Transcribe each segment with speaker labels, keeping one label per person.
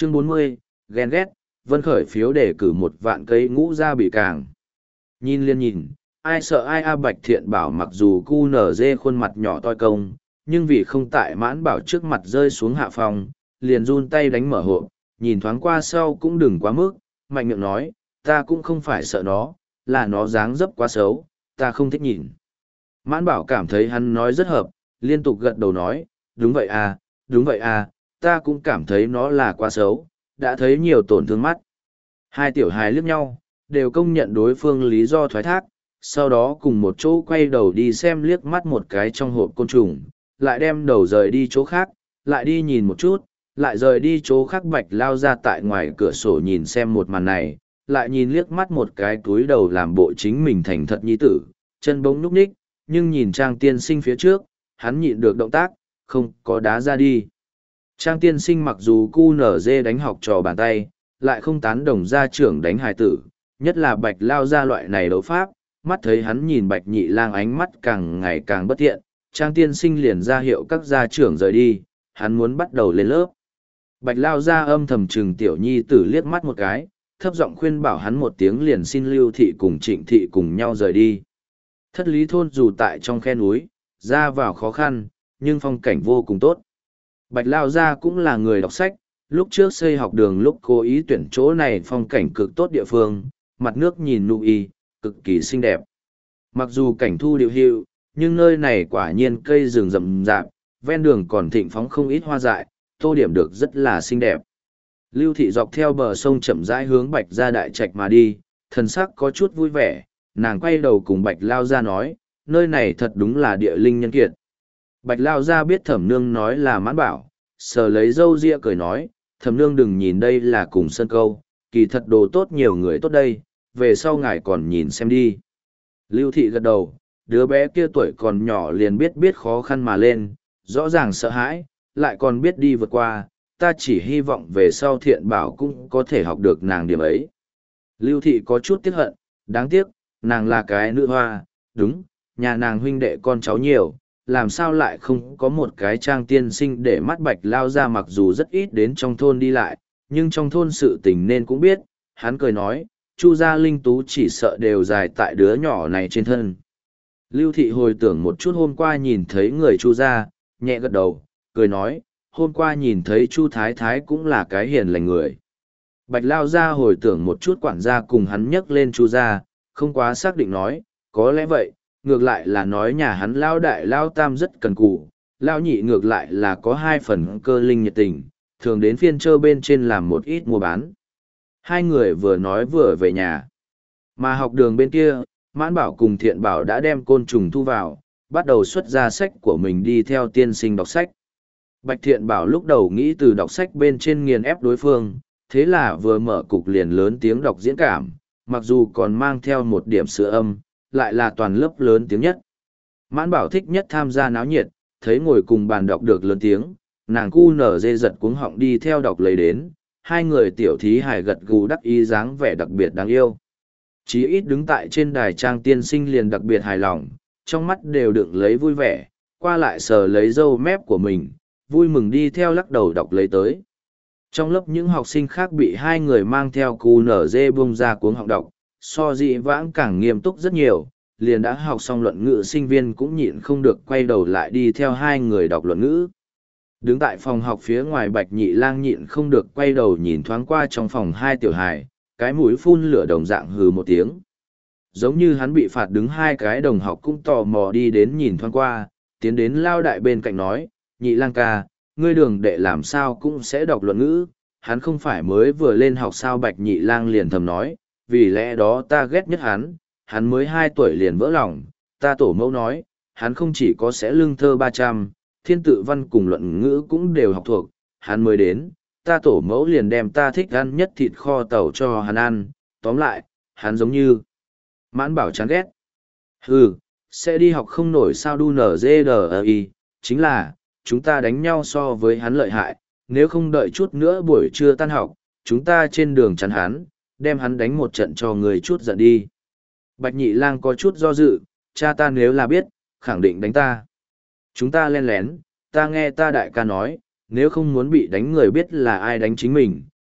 Speaker 1: Chương 40, ghen ghét, Vân khởi phiếu để cử 1 vạn cây ngũ ra bị càng. Nhìn liên nhìn, ai sợ ai a Bạch Thiện Bảo mặc dù cu nở dê khuôn mặt nhỏ toi công, nhưng vì không tại Mãn Bảo trước mặt rơi xuống hạ phòng, liền run tay đánh mở hộp, nhìn thoáng qua sau cũng đừng quá mức, mạnh miệng nói, ta cũng không phải sợ nó, là nó dáng dấp quá xấu, ta không thích nhìn. Mãn Bảo cảm thấy hắn nói rất hợp, liên tục gật đầu nói, đúng vậy à, ta cũng cảm thấy nó là quá xấu, đã thấy nhiều tổn thương mắt. Hai tiểu hài liếc nhau, đều công nhận đối phương lý do thoái thác, sau đó cùng một chỗ quay đầu đi xem liếc mắt một cái trong hộp côn trùng, lại đem đầu rời đi chỗ khác, lại đi nhìn một chút, lại rời đi chỗ khác. Bạch lao ra tại ngoài cửa sổ nhìn xem một màn này, lại nhìn liếc mắt một cái túi đầu làm bộ chính mình thành thật nhi tử, chân bỗng núp ních, nhưng nhìn Trang tiên sinh phía trước, hắn nhịn được động tác, không có đá ra đi. Trang tiên sinh mặc dù cu nở dê đánh học trò bàn tay, lại không tán đồng gia trưởng đánh hài tử, nhất là Bạch lao ra loại này đấu pháp, mắt thấy hắn nhìn Bạch nhị lang ánh mắt càng ngày càng bất thiện, Trang tiên sinh liền ra hiệu các gia trưởng rời đi, hắn muốn bắt đầu lên lớp. Bạch lao ra âm thầm trừng tiểu nhi tử liếc mắt một cái, thấp giọng khuyên bảo hắn một tiếng liền xin Lưu thị cùng Trịnh thị cùng nhau rời đi. Thất lý thôn dù tại trong khe núi, ra vào khó khăn, nhưng phong cảnh vô cùng tốt. Bạch lao ra cũng là người đọc sách, lúc trước xây học đường lúc cố ý tuyển chỗ này phong cảnh cực tốt địa phương, mặt nước nhìn nụ y, cực kỳ xinh đẹp. Mặc dù cảnh thu điệu hiệu, nhưng nơi này quả nhiên cây rừng rậm rạp, ven đường còn thịnh phóng không ít hoa dại, tô điểm được rất là xinh đẹp. Lưu thị dọc theo bờ sông chậm rãi hướng Bạch ra đại trạch mà đi, thần sắc có chút vui vẻ, nàng quay đầu cùng Bạch lao ra nói, nơi này thật đúng là địa linh nhân kiệt. Bạch lao ra biết Thẩm nương nói là Mãn Bảo, sờ lấy râu ria cười nói, Thẩm nương đừng nhìn đây là cùng sân câu, kỳ thật đồ tốt nhiều người tốt đây, về sau ngài còn nhìn xem đi. Lưu thị gật đầu, đứa bé kia tuổi còn nhỏ liền biết khó khăn mà lên, rõ ràng sợ hãi, lại còn biết đi vượt qua, ta chỉ hy vọng về sau Thiện Bảo cũng có thể học được nàng điểm ấy. Lưu thị có chút tiếc hận, đáng tiếc, nàng là cái nữ hoa, đúng, nhà nàng huynh đệ con cháu nhiều, làm sao lại không có một cái Trang tiên sinh để mắt. Bạch lao ra mặc dù rất ít đến trong thôn đi lại, nhưng trong thôn sự tình nên cũng biết, hắn cười nói, Chu gia linh tú chỉ sợ đều dài tại đứa nhỏ này trên thân. Lưu thị hồi tưởng một chút hôm qua nhìn thấy người Chu gia, nhẹ gật đầu, cười nói, hôm qua nhìn thấy Chu thái thái cũng là cái hiền lành người. Bạch lao ra hồi tưởng một chút quản gia cùng hắn nhắc lên Chu gia, không quá xác định nói, có lẽ vậy, ngược lại là nói nhà hắn lao đại lao tam rất cần cù, lao nhị ngược lại là có 2 phần cơ linh nhiệt tình, thường đến phiên trơ bên trên làm một ít mua bán. Hai người vừa nói vừa về nhà. Mà học đường bên kia, Mãn Bảo cùng Thiện Bảo đã đem côn trùng thu vào, bắt đầu xuất ra sách của mình đi theo tiên sinh đọc sách. Bạch Thiện Bảo lúc đầu nghĩ từ đọc sách bên trên nghiền ép đối phương, thế là vừa mở cục liền lớn tiếng đọc diễn cảm, mặc dù còn mang theo một điểm sữa âm, lại là toàn lớp lớn tiếng nhất. Mãn Bảo thích nhất tham gia náo nhiệt, thấy ngồi cùng bàn đọc được lớn tiếng, nàng cu nở dê giật cuống họng đi theo đọc lấy đến, hai người tiểu thí hài gật gù đắc ý dáng vẻ đặc biệt đáng yêu. Chí ít đứng tại trên đài Trang tiên sinh liền đặc biệt hài lòng, trong mắt đều đựng lấy vui vẻ, qua lại sờ lấy râu mép của mình, vui mừng đi theo lắc đầu đọc lấy tới. Trong lớp những học sinh khác bị hai người mang theo cu nở dê bung ra cuống họng đọc, so dị vãng càng nghiêm túc rất nhiều, liền đã học xong luận ngữ sinh viên cũng nhịn không được quay đầu lại đi theo hai người đọc luận ngữ. Đứng tại phòng học phía ngoài Bạch nhị lang nhịn không được quay đầu nhìn thoáng qua trong phòng hai tiểu hài, cái mũi phun lửa đồng dạng hừ một tiếng. Giống như hắn bị phạt đứng hai cái đồng học cũng tò mò đi đến nhìn thoáng qua, tiến đến lao đại bên cạnh nói, nhị lang ca, ngươi đường đệ làm sao cũng sẽ đọc luận ngữ, hắn không phải mới vừa lên học sao. Bạch nhị lang liền thầm nói, vì lẽ đó ta ghét nhất hắn mới 2 tuổi liền vỡ lòng, ta tổ mẫu nói, hắn không chỉ có sẽ lưng thơ 300, thiên tự văn cùng luận ngữ cũng đều học thuộc, hắn mới đến, ta tổ mẫu liền đem ta thích ăn nhất thịt kho tàu cho hắn ăn, tóm lại, hắn giống như Mãn Bảo chán ghét. Hừ, sẽ đi học không nổi sao đu nở dê đờ y, chính là, chúng ta đánh nhau so với hắn lợi hại, nếu không đợi chút nữa buổi trưa tan học, chúng ta trên đường chắn hắn, đem hắn đánh một trận cho người chút giận đi. Bạch nhị lang có chút do dự, cha ta nếu là biết, khẳng định đánh ta. Chúng ta len lén, ta nghe ta đại ca nói, nếu không muốn bị đánh người biết là ai đánh chính mình,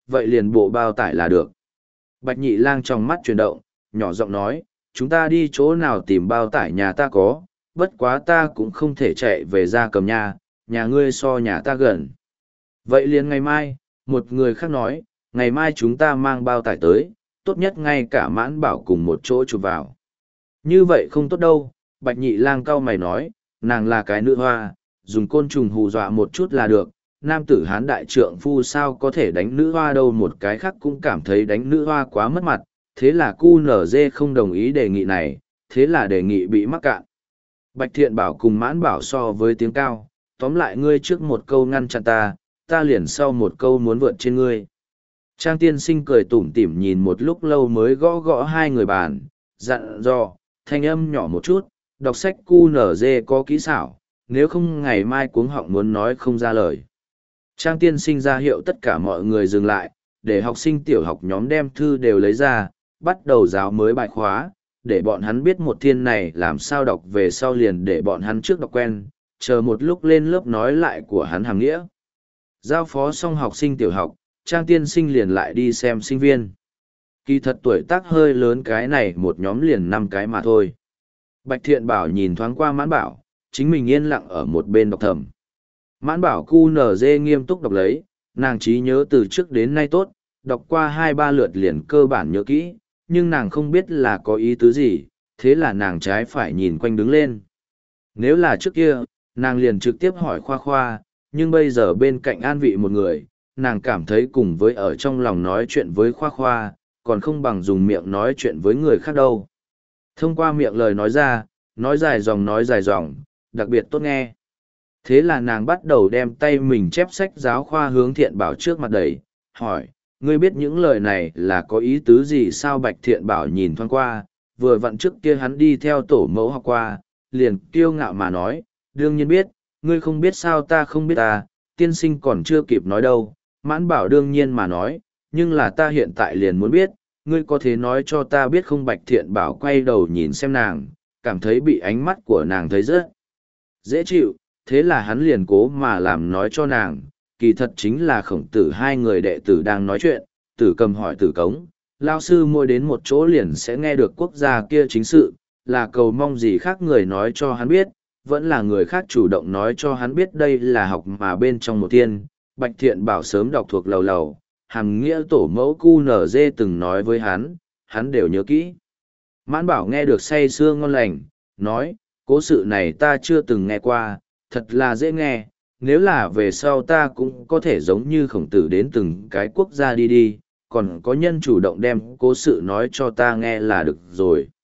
Speaker 1: vậy liền bộ bao tải là được. Bạch nhị lang trong mắt chuyển động, nhỏ giọng nói, chúng ta đi chỗ nào tìm bao tải nhà ta có, bất quá ta cũng không thể chạy về Gia Cầm nhà ngươi so nhà ta gần. Vậy liền ngày mai, một người khác nói, ngày mai chúng ta mang bao tải tới, tốt nhất ngay cả Mãn Bảo cùng một chỗ chụp vào. Như vậy không tốt đâu, Bạch nhị lang cau mày nói, nàng là cái nữ hoa, dùng côn trùng hù dọa một chút là được, nam tử hán đại trượng phu sao có thể đánh nữ hoa đâu, một cái khác cũng cảm thấy đánh nữ hoa quá mất mặt, thế là QNZ không đồng ý đề nghị này, thế là đề nghị bị mắc cạn. Bạch Thiện Bảo cùng Mãn Bảo so với tiếng cao, tóm lại ngươi trước một câu ngăn chặn ta liền sau một câu muốn vượt trên ngươi. Trang tiên sinh cười tủm tỉm nhìn một lúc lâu mới gõ gõ hai người bàn, dặn dò, thanh âm nhỏ một chút, đọc sách QNZ có kỹ xảo, nếu không ngày mai cuống họng muốn nói không ra lời. Trang tiên sinh ra hiệu tất cả mọi người dừng lại, để học sinh tiểu học nhóm đem thư đều lấy ra, bắt đầu giáo mới bài khóa, để bọn hắn biết một thiên này làm sao đọc về sau liền để bọn hắn trước đọc quen, chờ một lúc lên lớp nói lại của hắn hàm nghĩa. Giao phó xong học sinh tiểu học, Trang tiên sinh liền lại đi xem sinh viên. Kỳ thật tuổi tác hơi lớn cái này một nhóm liền 5 cái mà thôi. Bạch Thiện Bảo nhìn thoáng qua Mãn Bảo, chính mình yên lặng ở một bên đọc thầm. Mãn Bảo QNZ nghiêm túc đọc lấy, nàng trí nhớ từ trước đến nay tốt, đọc qua 2-3 lượt liền cơ bản nhớ kỹ, nhưng nàng không biết là có ý tứ gì, thế là nàng trái phải nhìn quanh đứng lên. Nếu là trước kia, nàng liền trực tiếp hỏi Khoa Khoa, nhưng bây giờ bên cạnh an vị một người, nàng cảm thấy cùng với ở trong lòng nói chuyện với Khoa Khoa, còn không bằng dùng miệng nói chuyện với người khác đâu. Thông qua miệng lời nói ra, nói dài dòng, đặc biệt tốt nghe. Thế là nàng bắt đầu đem tay mình chép sách giáo khoa hướng Thiện Bảo trước mặt đẩy, hỏi, ngươi biết những lời này là có ý tứ gì sao? Bạch Thiện Bảo nhìn thoáng qua, vừa vặn trước kia hắn đi theo tổ mẫu học qua, liền kiêu ngạo mà nói, đương nhiên biết, ngươi không biết sao ta không biết ta, tiên sinh còn chưa kịp nói đâu. Mãn Bảo đương nhiên mà nói, nhưng là ta hiện tại liền muốn biết, ngươi có thể nói cho ta biết không? Bạch Thiện Bảo quay đầu nhìn xem nàng, cảm thấy bị ánh mắt của nàng thấy rất dễ chịu, thế là hắn liền cố mà làm nói cho nàng, kỳ thật chính là Khổng Tử hai người đệ tử đang nói chuyện, Tử Cầm hỏi Tử Cống, lao sư mỗi đến một chỗ liền sẽ nghe được quốc gia kia chính sự, là cầu mong gì khác người nói cho hắn biết, vẫn là người khác chủ động nói cho hắn biết đây là học mà bên trong một thiên. Bạch Thiện Bảo sớm đọc thuộc lầu lầu, hàm nghĩa tổ mẫu QNZ từng nói với hắn đều nhớ kỹ. Mãn Bảo nghe được say sưa ngon lành, nói, cố sự này ta chưa từng nghe qua, thật là dễ nghe, nếu là về sau ta cũng có thể giống như Khổng Tử đến từng cái quốc gia đi, còn có nhân chủ động đem cố sự nói cho ta nghe là được rồi.